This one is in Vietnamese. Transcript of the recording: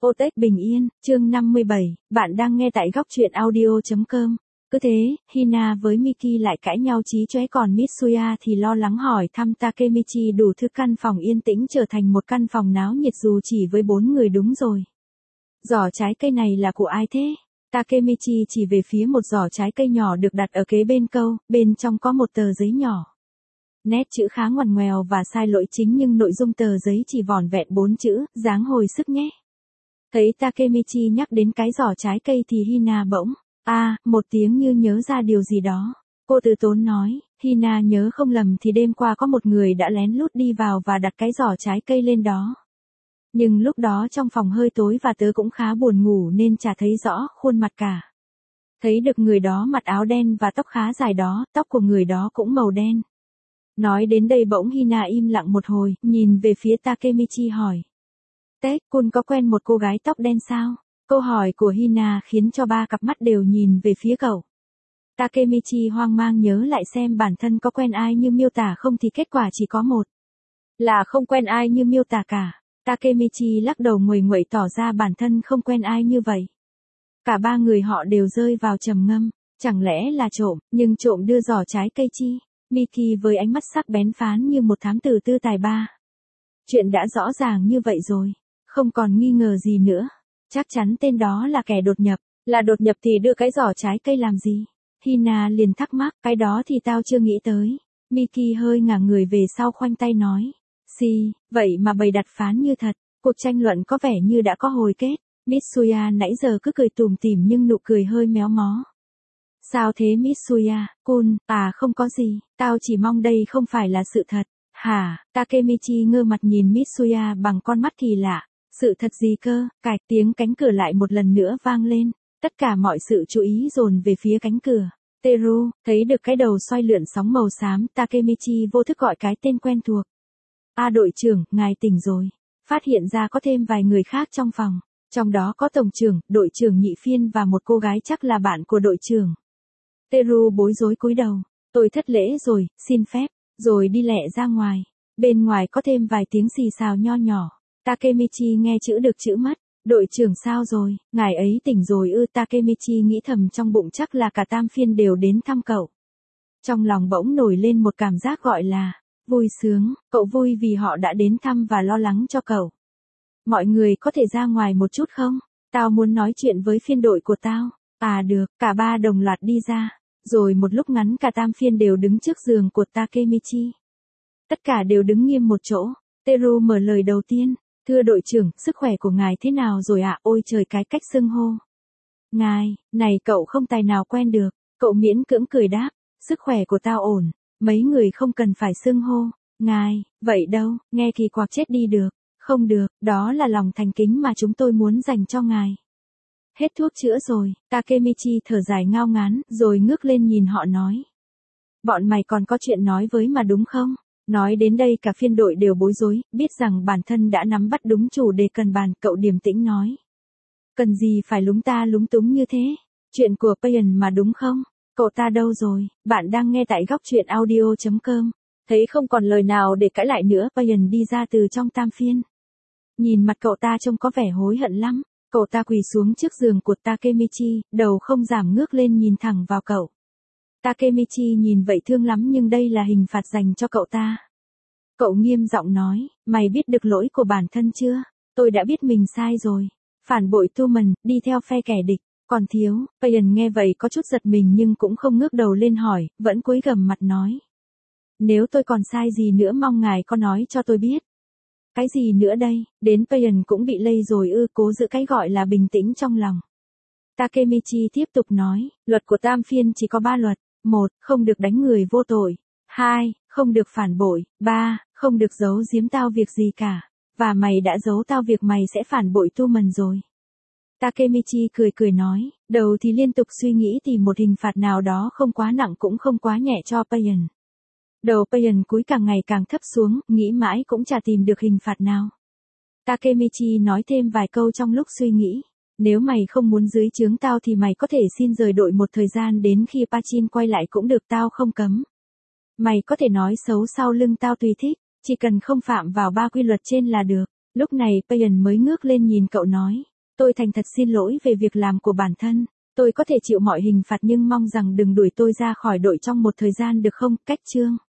Ô Tech Bình Yên, chương 57, bạn đang nghe tại góc truyện audio.com. Cứ thế, Hina với Miki lại cãi nhau chí chóe, còn Mitsuya thì lo lắng hỏi thăm Takemichi. Đủ thứ căn phòng yên tĩnh trở thành một căn phòng náo nhiệt dù chỉ với 4 người. Đúng rồi. Giỏ trái cây này là của ai thế? Takemichi chỉ về phía một giỏ trái cây nhỏ được đặt ở kế bên câu, bên trong có một tờ giấy nhỏ. Nét chữ khá ngoằn ngoèo và sai lỗi chính nhưng nội dung tờ giấy chỉ vỏn vẹn 4 chữ, dáng hồi sức nhé. Thấy Takemichi nhắc đến cái giỏ trái cây thì Hina bỗng, một tiếng như nhớ ra điều gì đó. Cô từ tốn nói, Hina nhớ không lầm thì đêm qua có một người đã lén lút đi vào và đặt cái giỏ trái cây lên đó. Nhưng lúc đó trong phòng hơi tối và tớ cũng khá buồn ngủ nên chả thấy rõ khuôn mặt cả. Thấy được người đó mặc áo đen và tóc khá dài đó, tóc của người đó cũng màu đen. Nói đến đây bỗng Hina im lặng một hồi, nhìn về phía Takemichi hỏi. Tech-kun có quen một cô gái tóc đen sao? Câu hỏi của Hina khiến cho ba cặp mắt đều nhìn về phía cậu. Takemichi hoang mang nhớ lại xem bản thân có quen ai như miêu tả không thì kết quả chỉ có một. Là không quen ai như miêu tả cả. Takemichi lắc đầu nguầy nguậy tỏ ra bản thân không quen ai như vậy. Cả ba người họ đều rơi vào trầm ngâm. Chẳng lẽ là trộm, nhưng trộm đưa giỏ trái cây chi? Miki với ánh mắt sắc bén phán như một thám tử tư tài ba. Chuyện đã rõ ràng như vậy rồi. Không còn nghi ngờ gì nữa. Chắc chắn tên đó là kẻ đột nhập. Là đột nhập thì đưa cái giỏ trái cây làm gì? Hina liền thắc mắc, cái đó thì tao chưa nghĩ tới. Miki hơi ngả người về sau khoanh tay nói. Vậy mà bày đặt phán như thật. Cuộc tranh luận có vẻ như đã có hồi kết. Mitsuya nãy giờ cứ cười tủm tỉm nhưng nụ cười hơi méo mó. Sao thế Mitsuya-kun? Không có gì, tao chỉ mong đây không phải là sự thật. Hả? Takemichi ngơ mặt nhìn Mitsuya bằng con mắt kỳ lạ. Sự thật gì cơ? Cạch tiếng cánh cửa lại một lần nữa vang lên. Tất cả mọi sự chú ý dồn về phía cánh cửa. Teru, thấy được cái đầu xoay lượn sóng màu xám, Takemichi vô thức gọi cái tên quen thuộc. Đội trưởng, ngài tỉnh rồi. Phát hiện ra có thêm vài người khác trong phòng. Trong đó có tổng trưởng, đội trưởng nhị phiên và một cô gái chắc là bạn của đội trưởng. Teru bối rối cúi đầu. Tôi thất lễ rồi, xin phép. Rồi đi lẹ ra ngoài. Bên ngoài có thêm vài tiếng xì xào nho nhỏ. Takemichi nghe chữ được chữ mất. Đội trưởng sao rồi, ngài ấy tỉnh rồi ư? Takemichi nghĩ thầm trong bụng chắc là cả tam phiên đều đến thăm cậu. Trong lòng bỗng nổi lên một cảm giác gọi là vui sướng. Cậu vui vì họ đã đến thăm và lo lắng cho cậu. Mọi người có thể ra ngoài một chút không? Tao muốn nói chuyện với phiên đội của tao. Được, cả ba đồng loạt đi ra. Rồi một lúc ngắn cả tam phiên đều đứng trước giường của Takemichi. Tất cả đều đứng nghiêm một chỗ. Teru mở lời đầu tiên. Thưa đội trưởng, sức khỏe của ngài thế nào rồi ạ? Ôi trời, cái cách xưng hô. Ngài, này cậu không tài nào quen được. Cậu miễn cưỡng cười đáp. Sức khỏe của tao ổn. Mấy người không cần phải xưng hô. Ngài, vậy đâu, nghe kỳ quặc chết đi được. Không được, đó là lòng thành kính mà chúng tôi muốn dành cho ngài. Hết thuốc chữa rồi, Takemichi thở dài ngao ngán, rồi ngước lên nhìn họ nói. Bọn mày còn có chuyện nói với mà đúng không? Nói đến đây cả phiên đội đều bối rối, biết rằng bản thân đã nắm bắt đúng chủ đề cần bàn. Cậu điềm tĩnh nói. Cần gì phải lúng ta lúng túng như thế? Chuyện của Payan mà đúng không? Cậu ta đâu rồi? Bạn đang nghe tại góc truyện audio.com. Thấy không còn lời nào để cãi lại nữa, Payan đi ra từ trong tam phiên. Nhìn mặt cậu ta trông có vẻ hối hận lắm. Cậu ta quỳ xuống trước giường của Takemichi, đầu không giảm ngước lên nhìn thẳng vào cậu. Takemichi nhìn vậy thương lắm nhưng đây là hình phạt dành cho cậu ta. Cậu nghiêm giọng nói, mày biết được lỗi của bản thân chưa? Tôi đã biết mình sai rồi. Phản bội Tumen, đi theo phe kẻ địch. Còn thiếu, Payan nghe vậy có chút giật mình nhưng cũng không ngước đầu lên hỏi, vẫn cúi gằm mặt nói. Nếu tôi còn sai gì nữa mong ngài có nói cho tôi biết. Cái gì nữa đây, đến Payan cũng bị lây rồi ư? Cố giữ cái gọi là bình tĩnh trong lòng. Takemichi tiếp tục nói, luật của tam phiên chỉ có 3 luật. 1. Không được đánh người vô tội. 2. Không được phản bội. 3. Không được giấu giếm tao việc gì cả. Và mày đã giấu tao việc mày sẽ phản bội Tumen rồi. Takemichi cười nói, đầu thì liên tục suy nghĩ tìm một hình phạt nào đó không quá nặng cũng không quá nhẹ cho Payan. Đầu Payan cúi càng ngày càng thấp xuống, nghĩ mãi cũng chả tìm được hình phạt nào. Takemichi nói thêm vài câu trong lúc suy nghĩ. Nếu mày không muốn dưới trướng tao thì mày có thể xin rời đội một thời gian đến khi Pachin quay lại cũng được, tao không cấm. Mày có thể nói xấu sau lưng tao tùy thích, chỉ cần không phạm vào 3 quy luật trên là được. Lúc này Payan mới ngước lên nhìn cậu nói, Tôi thành thật xin lỗi về việc làm của bản thân. Tôi có thể chịu mọi hình phạt nhưng mong rằng đừng đuổi tôi ra khỏi đội trong một thời gian được không? Cách chương